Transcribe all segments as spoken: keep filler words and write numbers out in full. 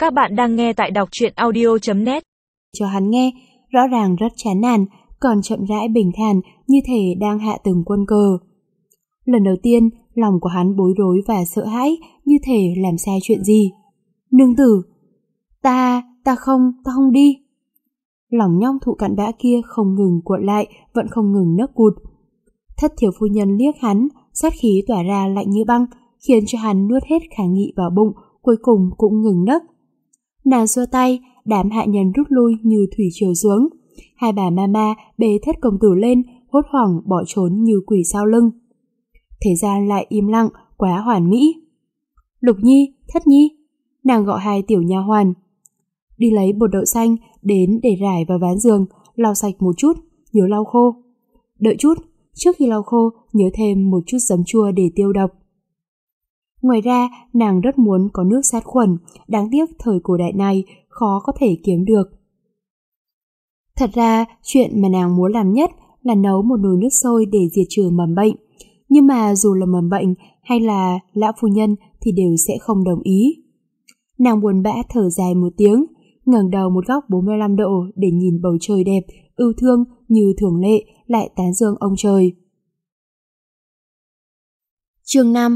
Các bạn đang nghe tại đọc truyện audio chấm net. Cho hắn nghe, rõ ràng rất chán nản, còn chậm rãi bình thản như thể đang hạ từng quân cờ. Lần đầu tiên, lòng của hắn bối rối và sợ hãi như thể làm sai chuyện gì. Nương tử, ta, ta không, ta không đi. Lòng nhong thụ cặn bã kia không ngừng cuộn lại, vẫn không ngừng nấc cụt. Thất thiếu phu nhân liếc hắn, sát khí tỏa ra lạnh như băng, khiến cho hắn nuốt hết kháng nghị vào bụng, cuối cùng cũng ngừng nấc. Nàng xua tay, đám hạ nhân rút lui như thủy triều xuống. Hai bà mama bế thất công tử lên, hốt hoảng bỏ trốn như quỷ sau lưng. Thế gian lại im lặng, quá hoàn mỹ. Lục Nhi, Thất Nhi, nàng gọi hai tiểu nha hoàn. Đi lấy bột đậu xanh, đến để rải vào ván giường, lau sạch một chút, nhớ lau khô. Đợi chút, trước khi lau khô, nhớ thêm một chút giấm chua để tiêu độc. Ngoài ra, nàng rất muốn có nước sát khuẩn, đáng tiếc thời cổ đại này khó có thể kiếm được. Thật ra, chuyện mà nàng muốn làm nhất là nấu một nồi nước sôi để diệt trừ mầm bệnh. Nhưng mà dù là mầm bệnh hay là lão phu nhân thì đều sẽ không đồng ý. Nàng buồn bã thở dài một tiếng, ngẩng đầu một góc bốn mươi lăm độ để nhìn bầu trời đẹp, ưu thương như thường lệ lại tán dương ông trời. Chương năm.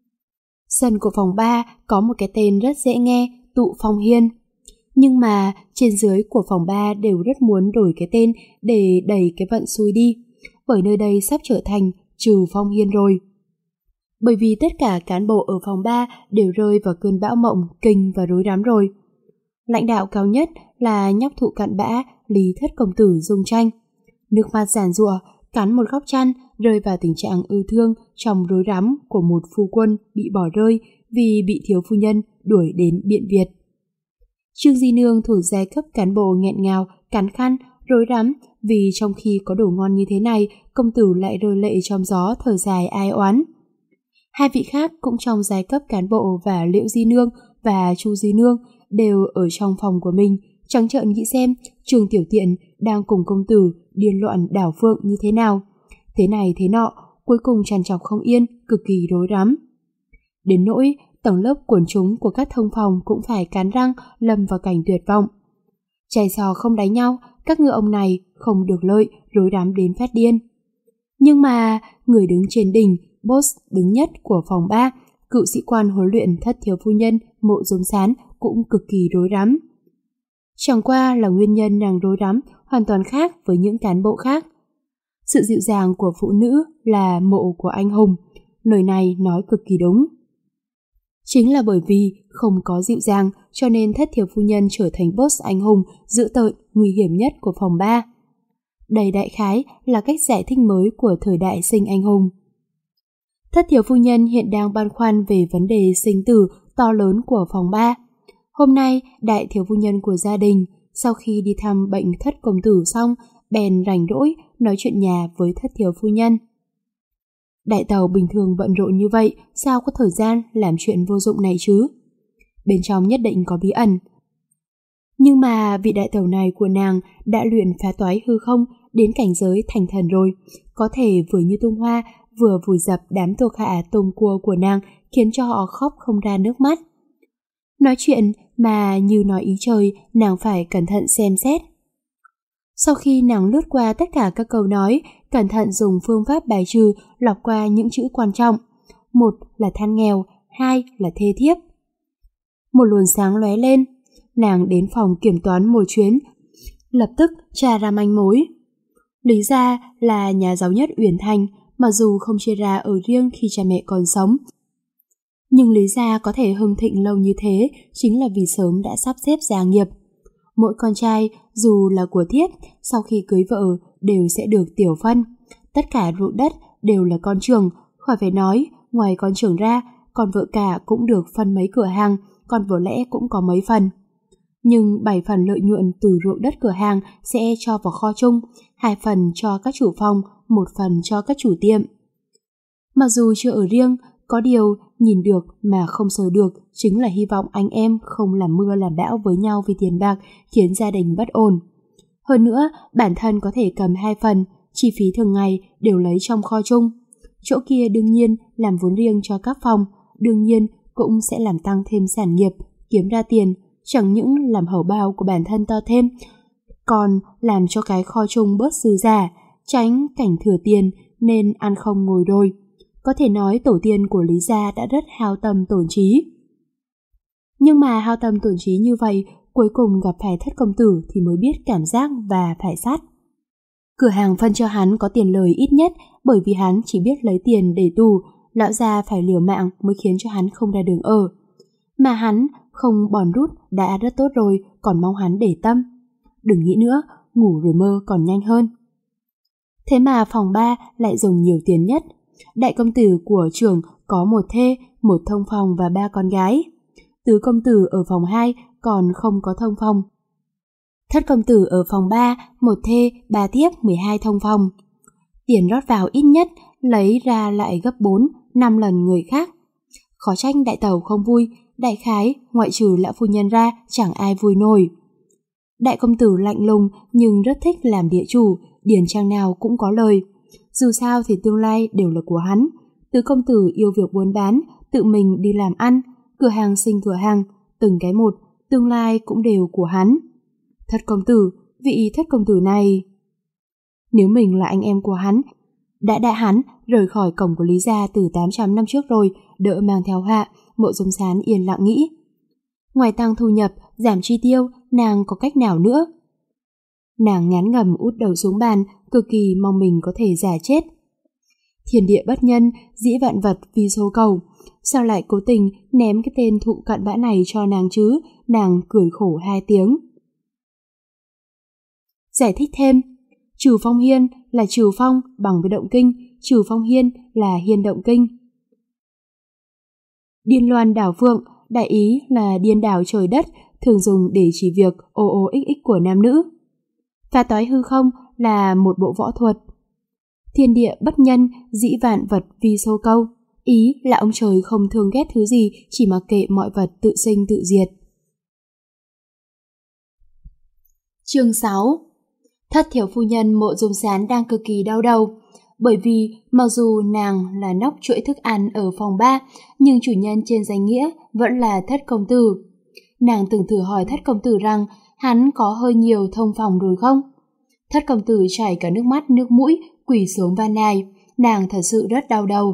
Sân của phòng ba có một cái tên rất dễ nghe, Tụ Phong Hiên. Nhưng mà trên dưới của phòng ba đều rất muốn đổi cái tên để đẩy cái vận xui đi, bởi nơi đây sắp trở thành Trừ Phong Hiên rồi. Bởi vì tất cả cán bộ ở phòng ba đều rơi vào cơn bão mộng, kinh và rối rắm rồi. Lãnh đạo cao nhất là nhóc thụ cặn bã Lý Thất Công Tử Dung Tranh. Nước mắt giàn giụa, cắn một góc chăn, rơi vào tình trạng ưu thương trong rối rắm của một phu quân bị bỏ rơi vì bị thiếu phu nhân đuổi đến Biện Việt. Trương Di Nương thủ giai cấp cán bộ nghẹn ngào, cắn khăn, rối rắm vì trong khi có đồ ngon như thế này, công tử lại rơi lệ trong gió thở dài ai oán. Hai vị khác cũng trong giai cấp cán bộ và Liễu Di Nương và Chu Di Nương đều ở trong phòng của mình, trắng trợn nghĩ xem Trương Tiểu Tiện đang cùng công tử điên loạn đảo phượng như thế nào. Thế này thế nọ, cuối cùng trằn trọc không yên, cực kỳ rối rắm. Đến nỗi tầng lớp quần chúng của các thông phòng cũng phải cắn răng lâm vào cảnh tuyệt vọng. Chày sò không đánh nhau, các ngựa ông này không được lợi, rối rắm đến phát điên. Nhưng mà người đứng trên đỉnh, boss đứng nhất của phòng ba, cựu sĩ quan huấn luyện Thất thiếu phu nhân Mộ Dung Sán cũng cực kỳ rối rắm. Chẳng qua là nguyên nhân nàng rối rắm hoàn toàn khác với những cán bộ khác. Sự dịu dàng của phụ nữ là mộ của anh hùng, lời này nói cực kỳ đúng. Chính là bởi vì không có dịu dàng cho nên Thất thiếu phu nhân trở thành boss anh hùng dữ tợn, nguy hiểm nhất của phòng ba. Đây đại khái là cách giải thích mới của thời đại sinh anh hùng. Thất thiếu phu nhân hiện đang băn khoăn về vấn đề sinh tử to lớn của phòng ba. Hôm nay, đại thiếu phu nhân của gia đình, sau khi đi thăm bệnh Thất công tử xong, bèn rảnh rỗi nói chuyện nhà với Thất thiếu phu nhân. Đại tàu bình thường bận rộn như vậy, sao có thời gian làm chuyện vô dụng này chứ? Bên trong nhất định có bí ẩn. Nhưng mà vị đại tàu này của nàng đã luyện phá toái hư không đến cảnh giới thành thần rồi, có thể vừa như tung hoa vừa vùi dập đám thuộc hạ tôm cua của nàng, khiến cho họ khóc không ra nước mắt. Nói chuyện mà như nói ý trời, nàng phải cẩn thận xem xét. Sau khi nàng lướt qua tất cả các câu nói, cẩn thận dùng phương pháp bài trừ lọc qua những chữ quan trọng. Một là than nghèo, hai là thê thiếp. Một luồng sáng lóe lên, nàng đến phòng kiểm toán một chuyến, lập tức tra ra manh mối. Lý gia là nhà giàu nhất Uyển Thành, mặc dù không chia ra ở riêng khi cha mẹ còn sống. Nhưng Lý gia có thể hưng thịnh lâu như thế chính là vì sớm đã sắp xếp gia nghiệp. Mỗi con trai, dù là của thiếp, sau khi cưới vợ đều sẽ được tiểu phân. Tất cả ruộng đất đều là con trưởng, khỏi phải nói, ngoài con trưởng ra, con vợ cả cũng được phân mấy cửa hàng, con vợ lẽ cũng có mấy phần. Nhưng bảy phần lợi nhuận từ ruộng đất cửa hàng sẽ cho vào kho chung, hai phần cho các chủ phòng, một phần cho các chủ tiệm. Mặc dù chưa ở riêng, có điều nhìn được mà không sờ được chính là hy vọng anh em không làm mưa làm bão với nhau vì tiền bạc, khiến gia đình bất ổn. Hơn nữa, bản thân có thể cầm hai phần, chi phí thường ngày đều lấy trong kho chung. Chỗ kia đương nhiên làm vốn riêng cho các phòng, đương nhiên cũng sẽ làm tăng thêm sản nghiệp, kiếm ra tiền, chẳng những làm hầu bao của bản thân to thêm, còn làm cho cái kho chung bớt dư giả, tránh cảnh thừa tiền nên ăn không ngồi đôi. Có thể nói tổ tiên của Lý gia đã rất hao tâm tổn trí. Nhưng mà hao tâm tổn trí như vậy, cuối cùng gặp phải Thất công tử thì mới biết cảm giác và phải sát. Cửa hàng phân cho hắn có tiền lời ít nhất, bởi vì hắn chỉ biết lấy tiền để tù, lão gia phải liều mạng mới khiến cho hắn không ra đường ở. Mà hắn không bòn rút đã rất tốt rồi, còn mong hắn để tâm. Đừng nghĩ nữa, ngủ rồi mơ còn nhanh hơn. Thế mà phòng ba lại dùng nhiều tiền nhất. Đại công tử của trưởng có một thê, một thông phòng và ba con gái. Tứ công tử ở phòng hai còn không có thông phòng. Thất công tử ở phòng ba, một thê, ba thiếp, mười hai thông phòng. Tiền rót vào ít nhất, lấy ra lại gấp bốn, năm lần người khác. Khó trách đại tẩu không vui, đại khái, ngoại trừ lão phu nhân ra, chẳng ai vui nổi. Đại công tử lạnh lùng nhưng rất thích làm địa chủ, điền trang nào cũng có lời. Dù sao thì tương lai đều là của hắn. Tứ công tử yêu việc buôn bán, tự mình đi làm ăn, cửa hàng sinh cửa hàng, từng cái một, tương lai cũng đều của hắn. Thất công tử, vị thất công tử này... Nếu mình là anh em của hắn, đã đã hắn rời khỏi cổng của Lý gia từ tám trăm năm trước rồi, đỡ mang theo họa. Mộ Dung Sán yên lặng nghĩ. Ngoài tăng thu nhập, giảm chi tiêu, nàng có cách nào nữa? Nàng ngán ngẩm út đầu xuống bàn, cực kỳ mong mình có thể giả chết. Thiên địa bất nhân, dĩ vạn vật vì số cầu. Sao lại cố tình ném cái tên thụ cặn bã này cho nàng chứ? Nàng cười khổ hai tiếng. Giải thích thêm, trừ phong hiên là trừ phong bằng với động kinh, trừ phong hiên là hiên động kinh. Điên loan đảo phượng, đại ý là điên đảo trời đất, thường dùng để chỉ việc ô ô ích ích của nam nữ. Phá toái hư không là một bộ võ thuật. Thiên địa bất nhân, dĩ vạn vật vi số câu. Ý là ông trời không thương ghét thứ gì, chỉ mặc kệ mọi vật tự sinh tự diệt. Chương sáu. Thất thiếu phu nhân Mộ Dung Sán đang cực kỳ đau đầu, bởi vì mặc dù nàng là nóc chuỗi thức ăn ở phòng ba, nhưng chủ nhân trên danh nghĩa vẫn là Thất công tử. Nàng từng thử hỏi Thất công tử rằng hắn có hơi nhiều thông phòng rồi không? Thất công tử chảy cả nước mắt nước mũi, quỳ xuống van nài, nàng thật sự rất đau đầu.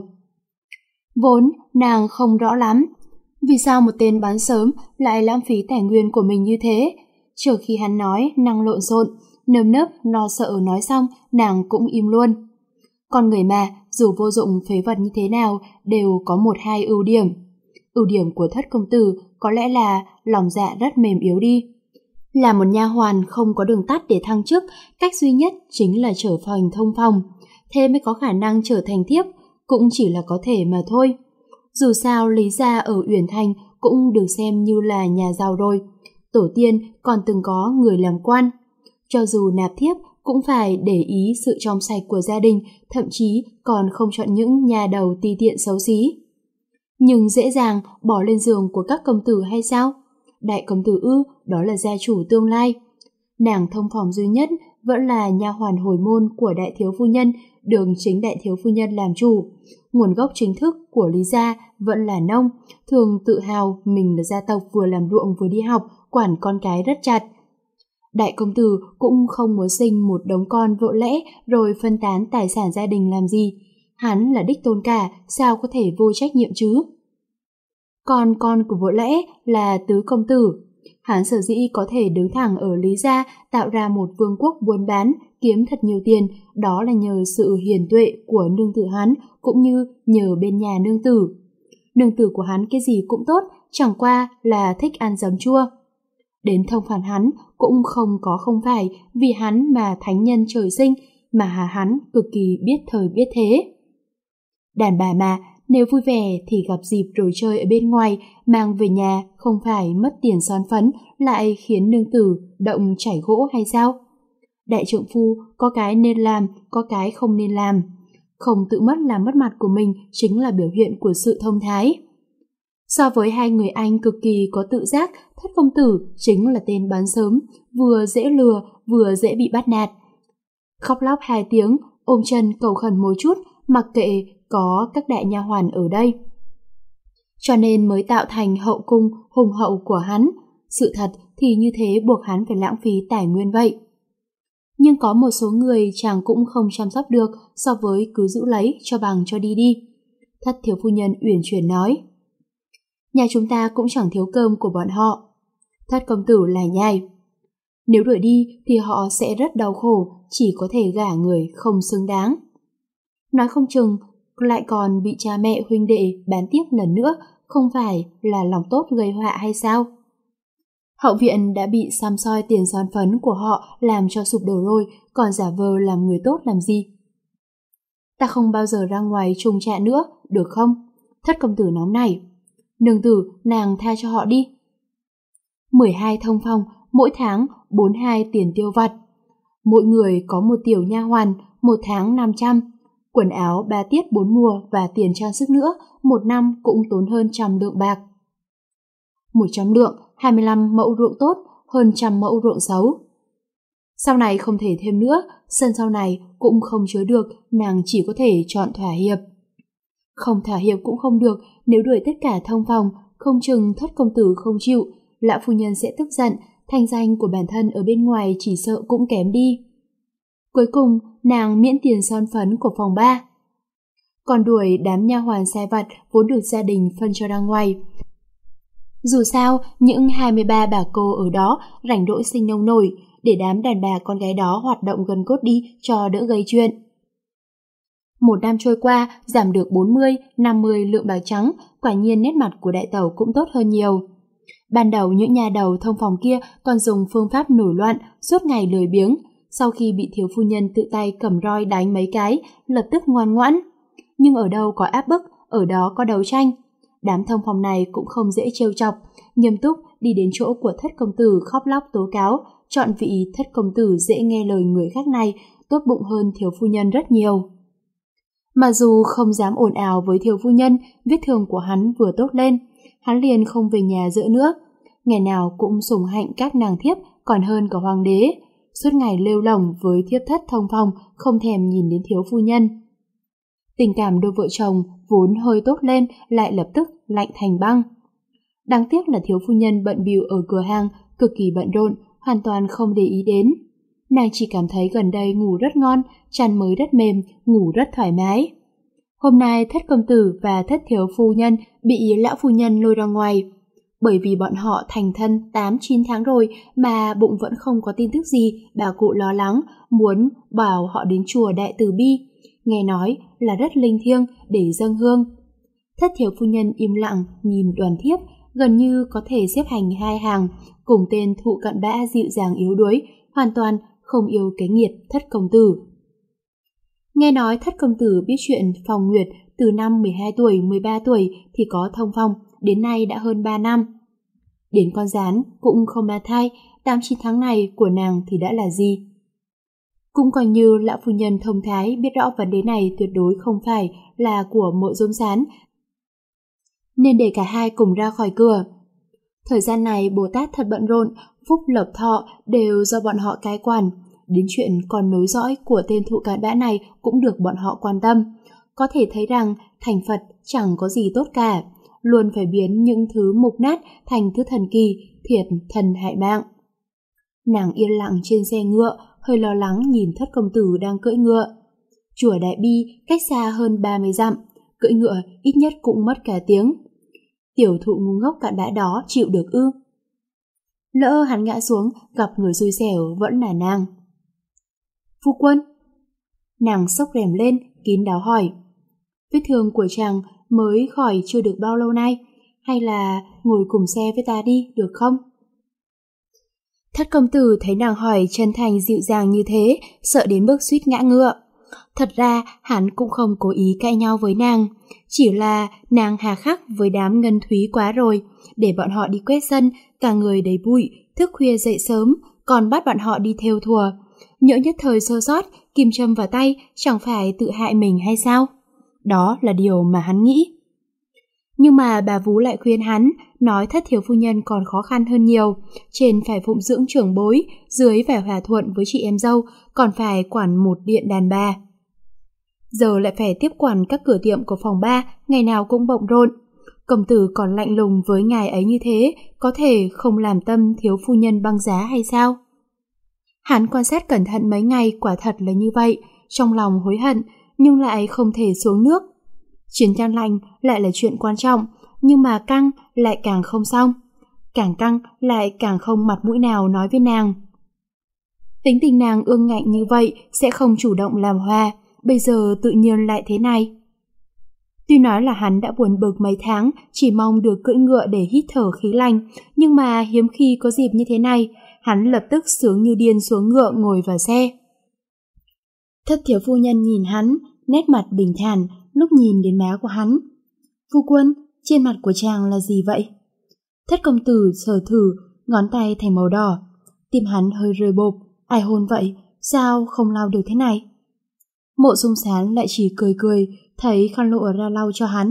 Vốn nàng không rõ lắm, vì sao một tên bán sớm lại lãng phí tài nguyên của mình như thế. Chờ khi hắn nói năng lộn xộn, nơm nớp lo sợ nói xong, nàng cũng im luôn. Con người mà, dù vô dụng phế vật như thế nào, đều có một hai ưu điểm. Ưu điểm của Thất công tử có lẽ là lòng dạ rất mềm yếu đi. Là một nha hoàn không có đường tắt để thăng chức, cách duy nhất chính là trở thành thông phòng. Thế mới có khả năng trở thành thiếp, cũng chỉ là có thể mà thôi. Dù sao Lý gia ở Uyển Thành cũng được xem như là nhà giàu rồi. Tổ tiên còn từng có người làm quan. Cho dù nạp thiếp cũng phải để ý sự trong sạch của gia đình, thậm chí còn không chọn những nhà đầu ti tiện xấu xí. Nhưng dễ dàng bỏ lên giường của các công tử hay sao? Đại công tử ư, đó là gia chủ tương lai. Nàng thông phòng duy nhất vẫn là nha hoàn hồi môn của đại thiếu phu nhân, được chính đại thiếu phu nhân làm chủ. Nguồn gốc chính thức của Lý gia vẫn là nông, thường tự hào mình là gia tộc vừa làm ruộng vừa đi học, quản con cái rất chặt. Đại công tử cũng không muốn sinh một đống con vợ lẽ rồi phân tán tài sản gia đình làm gì. Hắn là đích tôn cả, sao có thể vô trách nhiệm chứ? Còn con của vợ lẽ là tứ công tử. Hắn sở dĩ có thể đứng thẳng ở Lý gia, tạo ra một vương quốc buôn bán, kiếm thật nhiều tiền, đó là nhờ sự hiền tuệ của nương tử hắn, cũng như nhờ bên nhà nương tử. Nương tử của hắn cái gì cũng tốt, chẳng qua là thích ăn giấm chua. Đến thông phản hắn cũng không có không phải vì hắn mà thánh nhân trời sinh, mà hắn cực kỳ biết thời biết thế. Đàn bà mà, nếu vui vẻ thì gặp dịp rồi chơi ở bên ngoài, mang về nhà không phải mất tiền son phấn lại khiến nương tử động chảy gỗ hay sao? Đại trượng phu có cái nên làm, có cái không nên làm. Không tự mất làm mất mặt của mình chính là biểu hiện của sự thông thái. So với hai người anh cực kỳ có tự giác, Thất công tử chính là tên bán sớm, vừa dễ lừa vừa dễ bị bắt nạt. Khóc lóc hai tiếng, ôm chân cầu khẩn một chút, mặc kệ có các đại nha hoàn ở đây. Cho nên mới tạo thành hậu cung hùng hậu của hắn. sự thật thì như thế buộc hắn phải lãng phí tài nguyên vậy. Nhưng có một số người chàng cũng không chăm sóc được so với cứ giữ lấy cho bằng cho đi đi. Thất thiếu phu nhân uyển chuyển nói. Nhà chúng ta cũng chẳng thiếu cơm của bọn họ. Thất công tử lải nhải. Nếu đuổi đi thì họ sẽ rất đau khổ, chỉ có thể gả người không xứng đáng. Nói không chừng lại còn bị cha mẹ huynh đệ bán tiếp lần nữa, không phải là lòng tốt gây họa hay sao? Hậu viện đã bị xăm soi tiền son phấn của họ làm cho sụp đổ rồi, còn giả vờ làm người tốt làm gì? Ta không bao giờ ra ngoài trùng trạ nữa, được không? Thất công tử nóng này. Nương tử, nàng tha cho họ đi. mười hai thông phong, mỗi tháng bốn mươi hai tiền tiêu vặt. Mỗi người có một tiểu nha hoàn, một tháng năm trăm. Quần áo ba tiết bốn mùa và tiền trang sức nữa, một năm cũng tốn hơn trăm lượng bạc. Một trăm lượng, hai mươi lăm mẫu ruộng tốt, hơn trăm mẫu ruộng xấu. Sau này không thể thêm nữa, sân sau này cũng không chứa được, nàng chỉ có thể chọn thỏa hiệp. Không thỏa hiệp cũng không được, nếu đuổi tất cả thông phòng, không chừng thất công tử không chịu, lão phu nhân sẽ tức giận, thanh danh của bản thân ở bên ngoài chỉ sợ cũng kém đi. Cuối cùng, nàng miễn tiền son phấn của phòng ba. Còn đuổi đám nha hoàn sai vặt vốn được gia đình phân cho ra ngoài. Dù sao, những hai mươi ba bà cô ở đó rảnh rỗi sinh nông nổi, để đám đàn bà con gái đó hoạt động gần cốt đi cho đỡ gây chuyện. Một năm trôi qua, giảm được bốn mươi, năm mươi lượng bạc trắng, quả nhiên nét mặt của đại tẩu cũng tốt hơn nhiều. Ban đầu những nhà đầu thông phòng kia còn dùng phương pháp nổi loạn, suốt ngày lười biếng. Sau khi bị thiếu phu nhân tự tay cầm roi đánh mấy cái, lập tức ngoan ngoãn. Nhưng ở đâu có áp bức, ở đó có đấu tranh. Đám thông phòng này cũng không dễ trêu chọc, nghiêm túc đi đến chỗ của thất công tử khóc lóc tố cáo, chọn vị thất công tử dễ nghe lời người khác này, tốt bụng hơn thiếu phu nhân rất nhiều. Mà dù không dám ồn ào với thiếu phu nhân, vết thương của hắn vừa tốt lên, hắn liền không về nhà giữa nữa. Ngày nào cũng sủng hạnh các nàng thiếp còn hơn cả hoàng đế, suốt ngày lêu lỏng với thiếp thất thông phòng, không thèm nhìn đến thiếu phu nhân. Tình cảm đôi vợ chồng vốn hơi tốt lên lại lập tức lạnh thành băng. Đáng tiếc là thiếu phu nhân bận bịu ở cửa hàng, cực kỳ bận rộn, hoàn toàn không để ý đến. Nàng chỉ cảm thấy gần đây ngủ rất ngon, chăn mới rất mềm, ngủ rất thoải mái. Hôm nay thất công tử và thất thiếu phu nhân bị lão phu nhân lôi ra ngoài. Bởi vì bọn họ thành thân tám chín tháng rồi mà bụng vẫn không có tin tức gì, bà cụ lo lắng, muốn bảo họ đến chùa Đại Từ Bi, nghe nói là rất linh thiêng để dâng hương. Thất thiếu phu nhân im lặng nhìn đoàn thiếp, gần như có thể xếp hành hai hàng, cùng tên thụ cận bã dịu dàng yếu đuối, hoàn toàn không yêu cái nghiệt thất công tử. Nghe nói thất công tử biết chuyện Phong Nguyệt từ năm mười hai tuổi, mười ba tuổi thì có thông phong, đến nay đã hơn ba năm. Đến con rán cũng không mang thai, tám chín tháng này của nàng thì đã là gì? Cũng coi như lão phu nhân thông thái biết rõ vấn đề này tuyệt đối không phải là của Mộ Dung Sán, nên để cả hai cùng ra khỏi cửa. Thời gian này Bồ Tát thật bận rộn, phúc lộc thọ đều do bọn họ cai quản. Đến chuyện con nối dõi của tên thụ cạn bã này cũng được bọn họ quan tâm. Có thể thấy rằng thành Phật chẳng có gì tốt cả, luôn phải biến những thứ mục nát thành thứ thần kỳ, thiệt thần hại mạng. Nàng yên lặng trên xe ngựa, hơi lo lắng nhìn thất công tử đang cưỡi ngựa. Chùa Đại Bi cách xa hơn ba mươi dặm, cưỡi ngựa ít nhất cũng mất cả tiếng. Tiểu thụ ngu ngốc cạn bã đó chịu được ư? Lỡ hắn ngã xuống, gặp người xui xẻo vẫn là nàng. Phu quân. Nàng xốc rèm lên, kín đáo hỏi. Vết thương của chàng mới khỏi chưa được bao lâu nay, hay là ngồi cùng xe với ta đi, được không? Thất công tử thấy nàng hỏi chân thành dịu dàng như thế, sợ đến mức suýt ngã ngựa. Thật ra hắn cũng không cố ý cãi nhau với nàng, chỉ là nàng hà khắc với đám ngân thúy quá rồi, để bọn họ đi quét sân, cả người đầy bụi, thức khuya dậy sớm, còn bắt bọn họ đi thêu thùa. Nhỡ nhất thời sơ sót, kim châm vào tay, chẳng phải tự hại mình hay sao? Đó là điều mà hắn nghĩ. Nhưng mà bà vú lại khuyên hắn, nói thất thiếu phu nhân còn khó khăn hơn nhiều, trên phải phụng dưỡng trưởng bối, dưới phải hòa thuận với chị em dâu, còn phải quản một điện đàn bà. Giờ lại phải tiếp quản các cửa tiệm của phòng ba, ngày nào cũng bận rộn. Công tử còn lạnh lùng với ngài ấy như thế, có thể không làm tâm thiếu phu nhân băng giá hay sao? Hắn quan sát cẩn thận mấy ngày, quả thật là như vậy, trong lòng hối hận nhưng lại không thể xuống nước. Chiến tranh lạnh lại là chuyện quan trọng, nhưng mà căng lại càng không xong. Càng căng lại càng không mặt mũi nào nói với nàng. Tính tình nàng ương ngạnh như vậy sẽ không chủ động làm hòa, bây giờ tự nhiên lại thế này. Tuy nói là hắn đã buồn bực mấy tháng, chỉ mong được cưỡi ngựa để hít thở khí lạnh, nhưng mà hiếm khi có dịp như thế này, hắn lập tức sướng như điên xuống ngựa ngồi vào xe. Thất thiếu phu nhân nhìn hắn, nét mặt bình thản, lúc nhìn đến má của hắn. Phu quân, trên mặt của chàng là gì vậy? Thất công tử sờ thử, ngón tay thành màu đỏ. Tim hắn hơi rơi bộp, ai hôn vậy, sao không lau được thế này? Mộ Dung Sán lại chỉ cười cười, thấy khăn lụa ra lau cho hắn.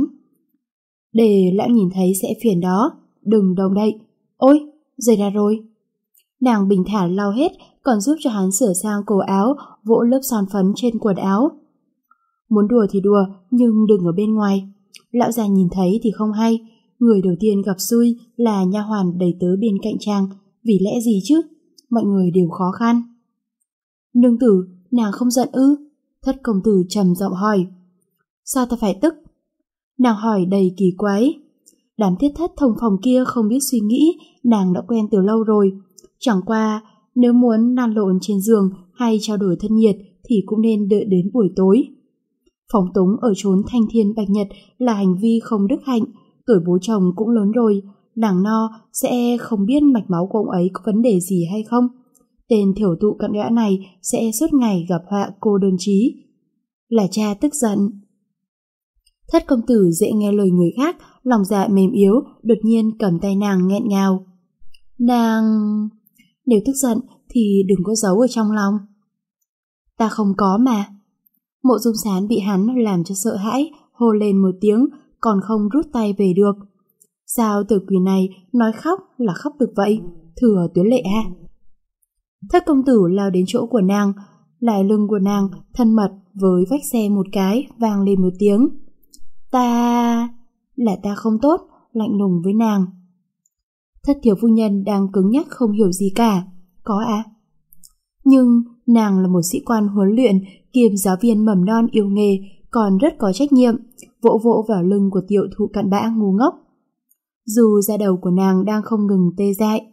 Để lão nhìn thấy sẽ phiền đó, đừng động đậy. Ôi, rơi ra rồi. Nàng bình thản lau hết, còn giúp cho hắn sửa sang cổ áo, vỗ lớp son phấn trên quần áo. Muốn đùa thì đùa, nhưng đừng ở bên ngoài. Lão già nhìn thấy thì không hay. Người đầu tiên gặp xui là nha hoàn đầy tớ bên cạnh chàng, vì lẽ gì chứ? Mọi người đều khó khăn. Nương tử, nàng không giận ư? Thất công tử trầm giọng hỏi. Sao ta phải tức? Nàng hỏi đầy kỳ quái. Đám thiết thất thông phòng kia không biết suy nghĩ, nàng đã quen từ lâu rồi. Chẳng qua, nếu muốn nan lộn trên giường hay trao đổi thân nhiệt thì cũng nên đợi đến buổi tối. Phóng túng ở chốn thanh thiên bạch nhật là hành vi không đức hạnh, tuổi bố chồng cũng lớn rồi, nàng no sẽ không biết mạch máu của ông ấy có vấn đề gì hay không. Tên thiểu tụ cặn gã này sẽ suốt ngày gặp họa cô đơn trí. Là cha tức giận. Thất công tử dễ nghe lời người khác, lòng dạ mềm yếu, đột nhiên cầm tay nàng nghẹn ngào. Nàng... Nếu tức giận thì đừng có giấu ở trong lòng. Ta không có mà. Mộ Dung Sán bị hắn làm cho sợ hãi, hô lên một tiếng, còn không rút tay về được. Sao tiểu quỷ này nói khóc là khóc được vậy? Thừa tuyến lệ à? Thất công tử lao đến chỗ của nàng, lại lưng của nàng thân mật với vách xe một cái, vang lên một tiếng. Ta... là ta không tốt, lạnh lùng với nàng. Thất thiếu phu nhân đang cứng nhắc không hiểu gì cả. Có à? Nhưng nàng là một sĩ quan huấn luyện kiêm giáo viên mầm non yêu nghề, còn rất có trách nhiệm, vỗ vỗ vào lưng của tiểu thụ cặn bã ngu ngốc. Dù da đầu của nàng đang không ngừng tê dại.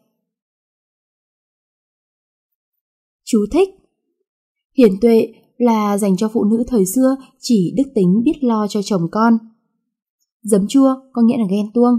Chú thích: hiền tuệ là dành cho phụ nữ thời xưa chỉ đức tính biết lo cho chồng con. Giấm chua có nghĩa là ghen tuông.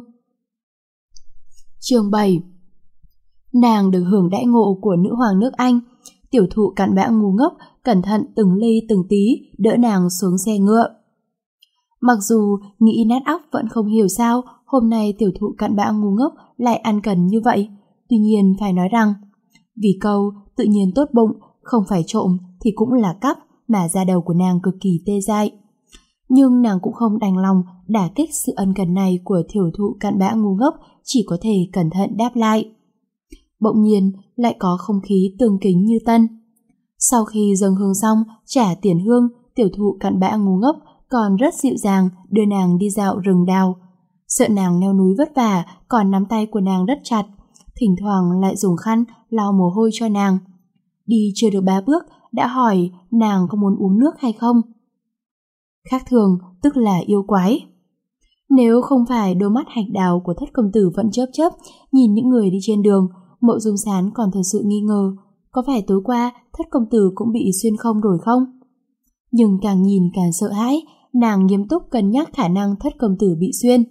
Chương bảy. Nàng được hưởng đãi ngộ của nữ hoàng nước Anh. Tiểu thụ cặn bã ngu ngốc cẩn thận từng ly từng tí đỡ nàng xuống xe ngựa. Mặc dù nghĩ nát óc vẫn không hiểu sao hôm nay tiểu thụ cặn bã ngu ngốc lại ăn cần như vậy. Tuy nhiên phải nói rằng vì câu tự nhiên tốt bụng, không phải trộm thì cũng là cắp mà da đầu của nàng cực kỳ tê dại. Nhưng nàng cũng không đành lòng đả kích sự ân cần này của tiểu thụ cặn bã ngu ngốc, chỉ có thể cẩn thận đáp lại. Bỗng nhiên lại có không khí tương kính như tân. Sau khi dâng hương xong trả tiền hương, tiểu thụ cặn bã ngu ngốc còn rất dịu dàng đưa nàng đi dạo rừng đào. Sợ nàng leo núi vất vả, còn nắm tay của nàng rất chặt, thỉnh thoảng lại dùng khăn lau mồ hôi cho nàng. Đi chưa được ba bước đã hỏi nàng có muốn uống nước hay không. Khác thường tức là yêu quái. Nếu không phải đôi mắt hạch đào của thất công tử vẫn chớp chớp nhìn những người đi trên đường, Mộ Dung Sán còn thật sự nghi ngờ có phải tối qua thất công tử cũng bị xuyên không rồi không. Nhưng càng nhìn càng sợ hãi, nàng nghiêm túc cân nhắc khả năng thất công tử bị xuyên.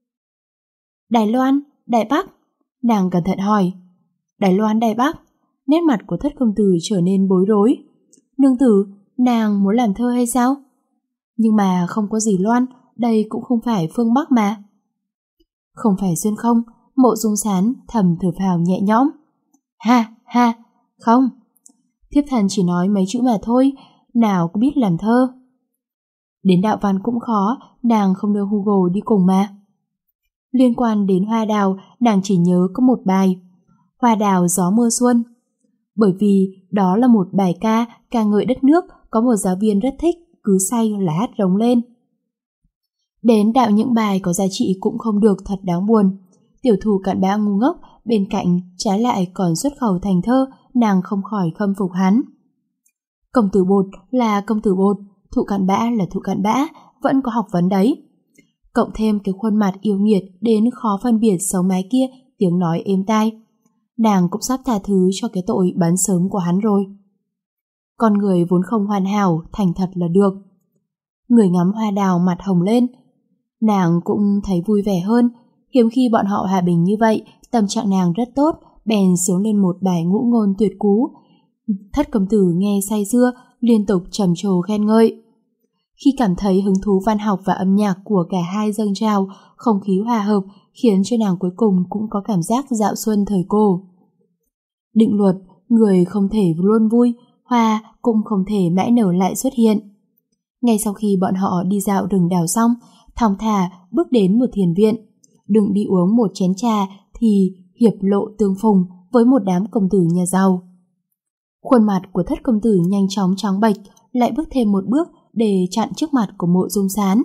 Đài Loan, Đài Bắc? Nàng cẩn thận hỏi. Đài Loan, Đài Bắc? Nét mặt của thất công tử trở nên bối rối. Nương tử, nàng muốn làm thơ hay sao? Nhưng mà không có gì Loan, đây cũng không phải phương Bắc mà. Không phải xuyên không? Mộ Dung Sán thầm thở phào nhẹ nhõm. Ha ha, không. Thiếp thần chỉ nói mấy chữ mà thôi, nào có biết làm thơ. Đến đạo văn cũng khó, nàng không đưa Hugo đi cùng mà. Liên quan đến hoa đào, nàng chỉ nhớ có một bài, Hoa đào gió mưa xuân. Bởi vì đó là một bài ca ca ngợi đất nước, có một giáo viên rất thích, cứ say là hát rống lên. Đến đạo những bài có giá trị cũng không được, thật đáng buồn. Tiểu thù cặn bã ngu ngốc, bên cạnh trái lại còn xuất khẩu thành thơ, nàng không khỏi khâm phục hắn. Công tử bột là công tử bột, thụ cặn bã là thụ cặn bã, vẫn có học vấn đấy. Cộng thêm cái khuôn mặt yêu nghiệt đến khó phân biệt xấu mái kia, tiếng nói êm tai. Nàng cũng sắp tha thứ cho cái tội bắn sớm của hắn rồi. Con người vốn không hoàn hảo, thành thật là được. Người ngắm hoa đào mặt hồng lên. Nàng cũng thấy vui vẻ hơn. Hiếm khi bọn họ hòa bình như vậy, tâm trạng nàng rất tốt, bèn xuống lên một bài ngũ ngôn tuyệt cú. Thất công tử nghe say sưa, liên tục trầm trồ khen ngợi. Khi cảm thấy hứng thú văn học và âm nhạc của cả hai dâng trào, không khí hòa hợp khiến cho nàng cuối cùng cũng có cảm giác dạo xuân thời cổ. Định luật, người không thể luôn vui, hoa cũng không thể mãi nở lại xuất hiện. Ngay sau khi bọn họ đi dạo rừng đào xong, thong thả bước đến một thiền viện. Đừng đi uống một chén trà thì hiệp lộ tương phùng với một đám công tử nhà giàu. Khuôn mặt của thất công tử nhanh chóng trắng bệch, lại bước thêm một bước để chặn trước mặt của Mộ Dung Sán.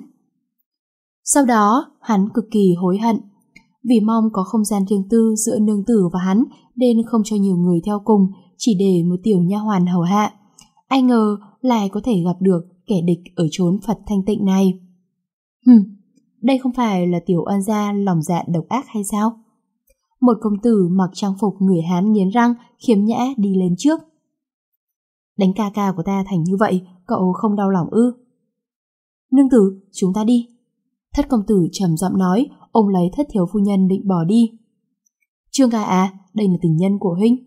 Sau đó, hắn cực kỳ hối hận. Vì mong có không gian riêng tư giữa nương tử và hắn nên không cho nhiều người theo cùng, chỉ để một tiểu nha hoàn hầu hạ. Ai ngờ lại có thể gặp được kẻ địch ở chốn Phật thanh tịnh này. Hừm, đây không phải là tiểu oan gia lòng dạ độc ác hay sao? Một công tử mặc trang phục người Hán nghiến răng, khiếm nhã đi lên trước. Đánh ca ca của ta thành như vậy, cậu không đau lòng ư? Nương tử, chúng ta đi. Thất công tử trầm giọng nói, ôm lấy thất thiếu phu nhân định bỏ đi. Trương ca à, đây là tình nhân của huynh.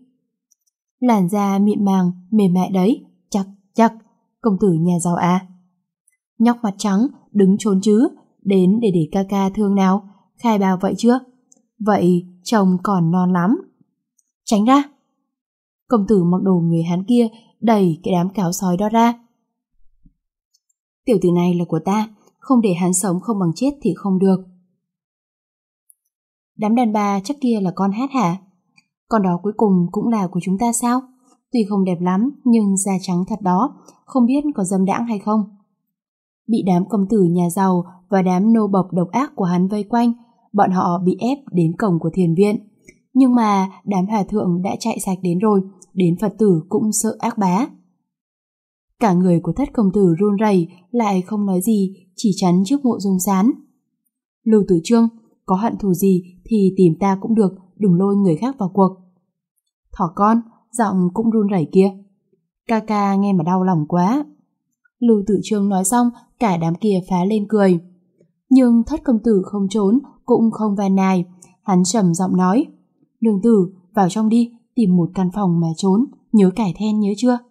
Làn da mịn màng, mềm mại đấy, chắc, chắc, công tử nhà giàu à. Nhóc mặt trắng, đứng trốn chứ, đến để để ca ca thương nào, khai báo vậy chưa? Vậy chồng còn non lắm. Tránh ra. Công tử mặc đồ người Hán kia đẩy cái đám cáo sói đó ra. Tiểu tử này là của ta, không để hắn sống không bằng chết thì không được. Đám đàn bà chắc kia là con hát hả? Con đó cuối cùng cũng là của chúng ta sao? Tuy không đẹp lắm nhưng da trắng thật đó, không biết có dâm đãng hay không. Bị đám công tử nhà giàu và đám nô bộc độc ác của hắn vây quanh, bọn họ bị ép đến cổng của thiền viện. Nhưng mà đám hòa thượng đã chạy sạch đến rồi, đến Phật tử cũng sợ ác bá. Cả người của thất công tử run rẩy, lại không nói gì, chỉ chắn trước Mộ Dung Sán. Lưu Tử Trương, có hận thù gì thì tìm ta cũng được, đừng lôi người khác vào cuộc. Thỏ con, giọng cũng run rẩy kia. Ca ca nghe mà đau lòng quá. Lưu Tử Trương nói xong, cả đám kia phá lên cười. Nhưng thất công tử không trốn, cũng không van nài. Hắn trầm giọng nói, nương tử, vào trong đi, tìm một căn phòng mà trốn, nhớ cải then nhớ chưa?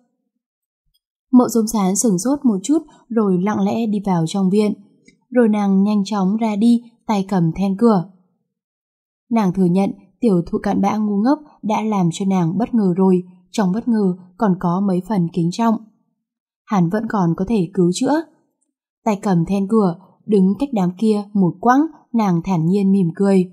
Mộ Dung Sán sửng sốt một chút rồi lặng lẽ đi vào trong viện. Rồi nàng nhanh chóng ra đi, tay cầm then cửa. Nàng thừa nhận tiểu thụ cặn bã ngu ngốc đã làm cho nàng bất ngờ rồi, trong bất ngờ còn có mấy phần kính trọng. Hắn vẫn còn có thể cứu chữa. Tay cầm then cửa, đứng cách đám kia một quãng, nàng thản nhiên mỉm cười.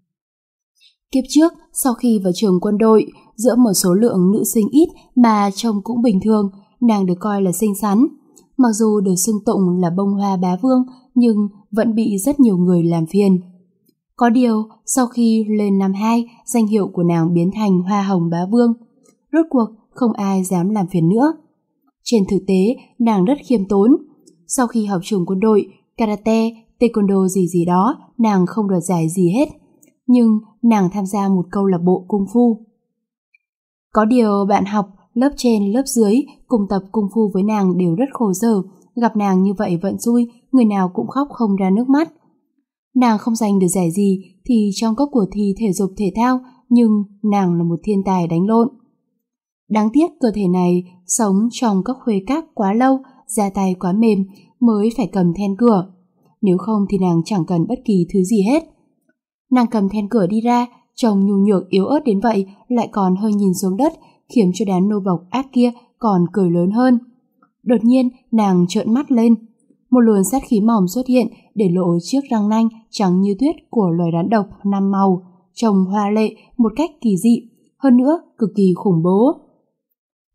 Kiếp trước, sau khi vào trường quân đội, giữa một số lượng nữ sinh ít mà trông cũng bình thường, nàng được coi là xinh xắn. Mặc dù được xưng tụng là bông hoa bá vương, nhưng vẫn bị rất nhiều người làm phiền. Có điều, sau khi lên năm hai, danh hiệu của nàng biến thành hoa hồng bá vương. Rốt cuộc, không ai dám làm phiền nữa. Trên thực tế, nàng rất khiêm tốn. Sau khi học trường quân đội, karate, taekwondo gì gì đó, nàng không đoạt giải gì hết. Nhưng nàng tham gia một câu lạc bộ cung phu. Có điều bạn học, lớp trên lớp dưới cùng tập cung phu với nàng đều rất khổ sở, gặp nàng như vậy vẫn vui, người nào cũng khóc không ra nước mắt. Nàng không giành được giải gì thì trong các cuộc thi thể dục thể thao, nhưng nàng là một thiên tài đánh lộn. Đáng tiếc cơ thể này sống trong các khuê các quá lâu, da tay quá mềm mới phải cầm then cửa. Nếu không thì nàng chẳng cần bất kỳ thứ gì hết. Nàng cầm then cửa đi ra, trông nhu nhược yếu ớt đến vậy lại còn hơi nhìn xuống đất, khiến cho đám nô bộc ác kia còn cười lớn hơn. Đột nhiên nàng trợn mắt lên. Một luồng sát khí mỏng xuất hiện để lộ chiếc răng nanh trắng như tuyết của loài rắn độc năm màu, trông hoa lệ một cách kỳ dị, hơn nữa cực kỳ khủng bố.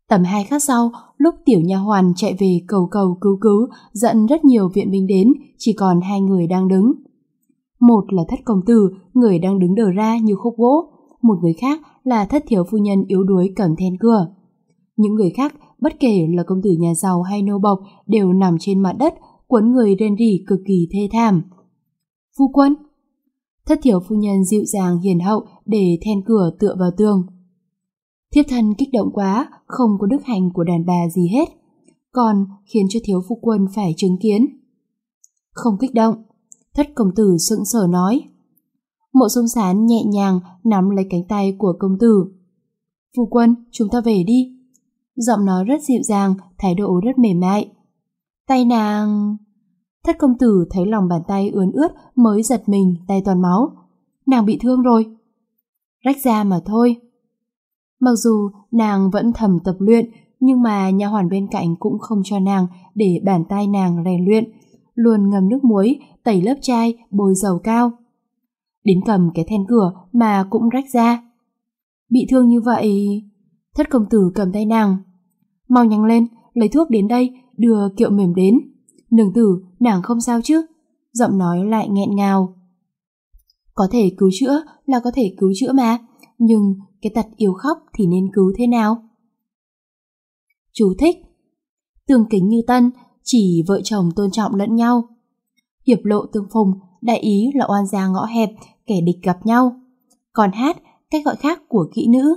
Tầm hai khắc sau, lúc tiểu nha hoàn chạy về cầu cầu cứu cứu, dẫn rất nhiều viện binh đến, chỉ còn hai người đang đứng. Một là Thất công tử, người đang đứng đờ ra như khúc gỗ, một người khác là Thất thiếu phu nhân yếu đuối cầm then cửa. Những người khác, bất kể là công tử nhà giàu hay nô bộc, đều nằm trên mặt đất, cuốn người rên rỉ cực kỳ thê thảm. Phu quân! Thất thiếu phu nhân dịu dàng hiền hậu để then cửa tựa vào tường. Thiếp thân kích động quá, không có đức hạnh của đàn bà gì hết, còn khiến cho thiếu phu quân phải chứng kiến. Không kích động, Thất công tử sững sờ nói. Mộ Dung Sán nhẹ nhàng nắm lấy cánh tay của công tử. Phu quân, chúng ta về đi. Giọng nói rất dịu dàng, thái độ rất mềm mại. Tay nàng... Thất công tử thấy lòng bàn tay ướn ướt mới giật mình, tay toàn máu. Nàng bị thương rồi. Rách ra mà thôi. Mặc dù nàng vẫn thầm tập luyện, nhưng mà nha hoàn bên cạnh cũng không cho nàng để bàn tay nàng rèn luyện, luôn ngâm nước muối, tẩy lớp chai, bôi dầu cao. Đến cầm cái then cửa mà cũng rách ra. Bị thương như vậy... Thất công tử cầm tay nàng. Mau nhanh lên, lấy thuốc đến đây, đưa kiệu mềm đến. Nương tử, nàng không sao chứ? Giọng nói lại nghẹn ngào. Có thể cứu chữa là có thể cứu chữa mà, nhưng cái tật yêu khóc thì nên cứu thế nào? Chú thích: tương kính như tân, chỉ vợ chồng tôn trọng lẫn nhau. Hiệp lộ tương phùng, đại ý là oan gia ngõ hẹp, kẻ địch gặp nhau. Còn hát, cách gọi khác của kỹ nữ.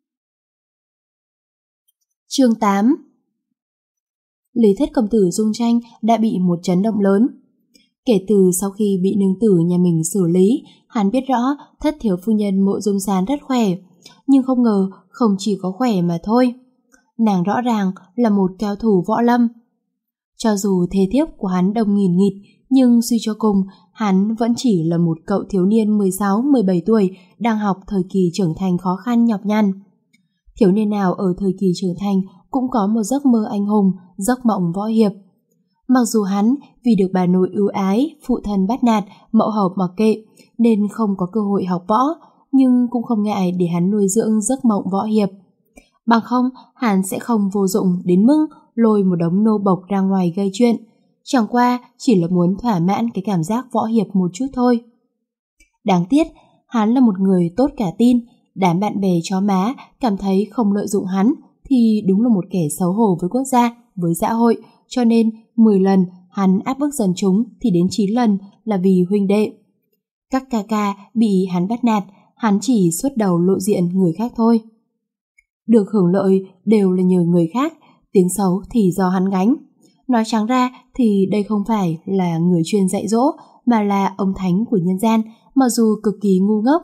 Chương tám. Lý Thất công tử Dung Tranh đã bị một chấn động lớn. Kể từ sau khi bị nương tử nhà mình xử lý, hắn biết rõ Thất thiếu phu nhân Mộ Dung Sán rất khỏe, nhưng không ngờ không chỉ có khỏe mà thôi. Nàng rõ ràng là một cao thủ võ lâm. Cho dù thê thiếp của hắn đông nghìn nghịt, nhưng suy cho cùng, hắn vẫn chỉ là một cậu thiếu niên mười sáu mười bảy tuổi đang học thời kỳ trưởng thành khó khăn nhọc nhằn. Thiếu niên nào ở thời kỳ trưởng thành cũng có một giấc mơ anh hùng, giấc mộng võ hiệp. Mặc dù hắn vì được bà nội ưu ái, phụ thân bắt nạt, mẫu hậu mặc kệ nên không có cơ hội học võ, nhưng cũng không ngại để hắn nuôi dưỡng giấc mộng võ hiệp. Bằng không, hắn sẽ không vô dụng đến mức lôi một đống nô bộc ra ngoài gây chuyện. Chẳng qua chỉ là muốn thỏa mãn cái cảm giác võ hiệp một chút thôi. Đáng tiếc, hắn là một người tốt cả tin, đám bạn bè chó má cảm thấy không lợi dụng hắn thì đúng là một kẻ xấu hổ với quốc gia, với xã hội, cho nên mười lần hắn áp bức dần chúng thì đến chín lần là vì huynh đệ. Các ca ca bị hắn bắt nạt, hắn chỉ xuất đầu lộ diện người khác thôi. Được hưởng lợi đều là nhờ người khác, tiếng xấu thì do hắn gánh. Nói trắng ra thì đây không phải là người chuyên dạy dỗ, mà là ông thánh của nhân gian, mặc dù cực kỳ ngu ngốc.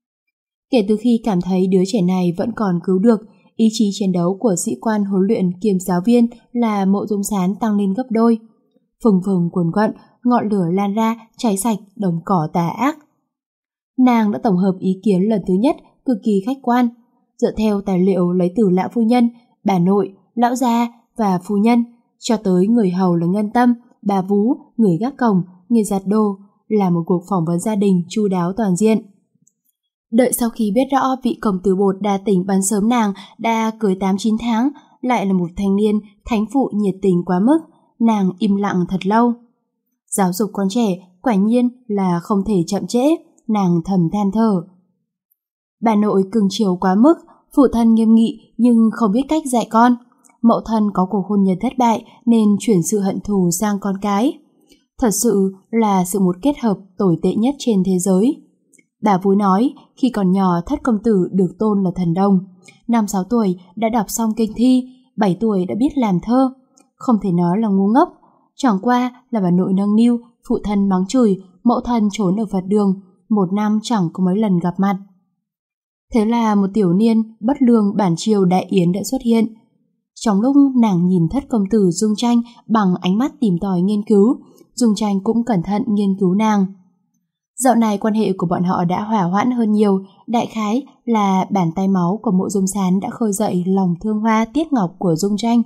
Kể từ khi cảm thấy đứa trẻ này vẫn còn cứu được, ý chí chiến đấu của sĩ quan huấn luyện kiêm giáo viên là Mộ Dung Sán tăng lên gấp đôi. Phừng phừng cuồn cuộn, ngọn lửa lan ra, cháy sạch đồng cỏ tà ác. Nàng đã tổng hợp ý kiến lần thứ nhất cực kỳ khách quan, dựa theo tài liệu lấy từ lão phu nhân, bà nội, lão gia và phu nhân, cho tới người hầu là Ngân Tâm, bà Vú, người gác cổng, người giặt đồ, là một cuộc phỏng vấn gia đình chu đáo toàn diện. Đợi sau khi biết rõ vị công tử bột đa tình bắn sớm nàng đã cưới tám chín tháng, lại là một thanh niên thánh phụ nhiệt tình quá mức, nàng im lặng thật lâu. Giáo dục con trẻ quả nhiên là không thể chậm trễ, nàng thầm than thở. Bà nội cưng chiều quá mức, phụ thân nghiêm nghị nhưng không biết cách dạy con. Mẫu thân có cuộc hôn nhân thất bại nên chuyển sự hận thù sang con cái. Thật sự là sự một kết hợp tồi tệ nhất trên thế giới. Bà Vú nói khi còn nhỏ Thất công tử được tôn là thần đồng. Năm sáu tuổi đã đọc xong kinh thi, bảy tuổi đã biết làm thơ. Không thể nói là ngu ngốc. Chẳng qua là bà nội nâng niu, phụ thân mắng chửi, mẫu thân trốn ở Phật đường, một năm chẳng có mấy lần gặp mặt. Thế là một tiểu niên bất lương bản triều đại yến đã xuất hiện. Trong lúc nàng nhìn Thất công tử Dung Tranh bằng ánh mắt tìm tòi nghiên cứu, Dung Tranh cũng cẩn thận nghiên cứu nàng. Dạo này quan hệ của bọn họ đã hỏa hoãn hơn nhiều, đại khái là bàn tay máu của Mộ Dung Sán đã khơi dậy lòng thương hoa tiếc ngọc của Dung Tranh.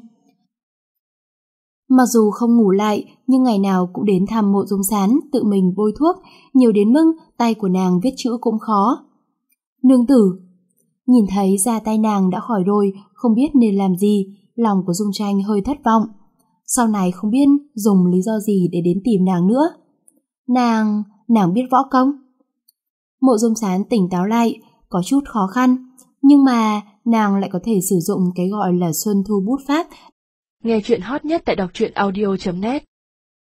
Mặc dù không ngủ lại, nhưng ngày nào cũng đến thăm Mộ Dung Sán, tự mình bôi thuốc, nhiều đến mức tay của nàng viết chữ cũng khó. Nương tử, Nhìn thấy da tay nàng đã khỏi rồi, không biết nên làm gì, lòng của Dung Tranh hơi thất vọng. Sau này không biết dùng lý do gì để đến tìm nàng nữa. Nàng, nàng biết võ công? Mộ Dung Sán tỉnh táo lại, có chút khó khăn, nhưng mà nàng lại có thể sử dụng cái gọi là Xuân Thu Bút Pháp. Nghe chuyện hot nhất tại đọc truyện audio chấm net